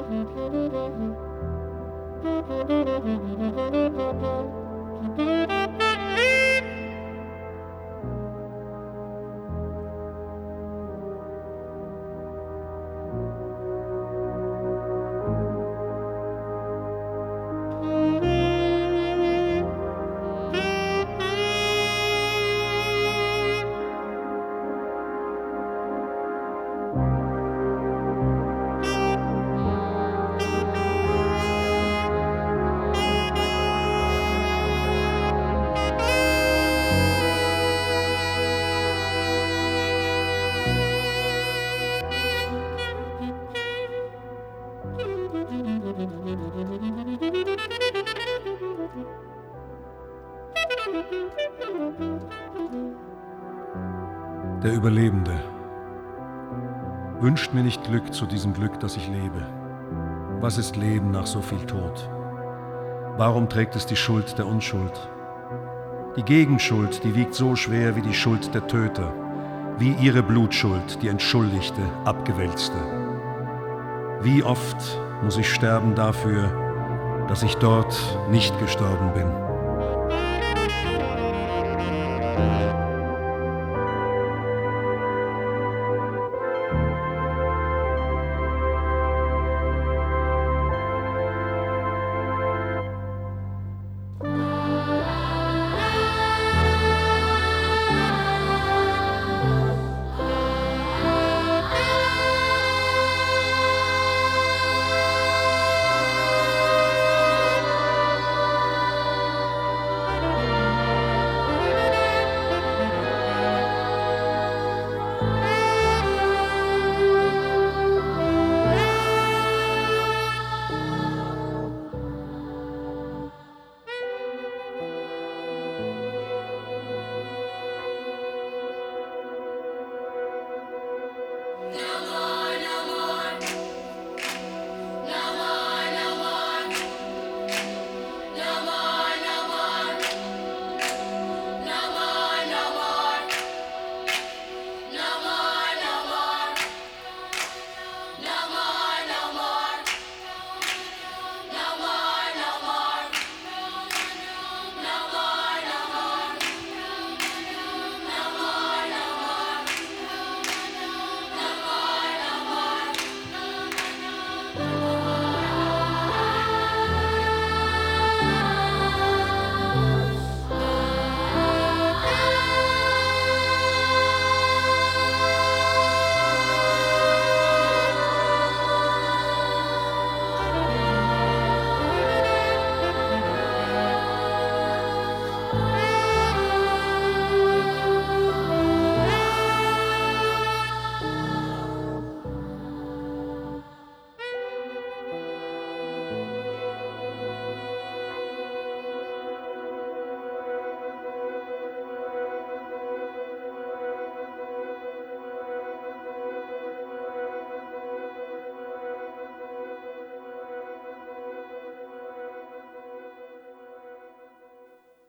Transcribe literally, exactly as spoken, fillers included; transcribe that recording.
Der Überlebende wünscht mir nicht Glück zu diesem Glück, das ich lebe. Was ist Leben nach so viel Tod? Warum trägt es die Schuld der Unschuld? Die Gegenschuld, die wiegt so schwer wie die Schuld der Töter, wie ihre Blutschuld, die entschuldigte, abgewälzte. Wie oft muss ich sterben dafür, dass ich dort nicht gestorben bin?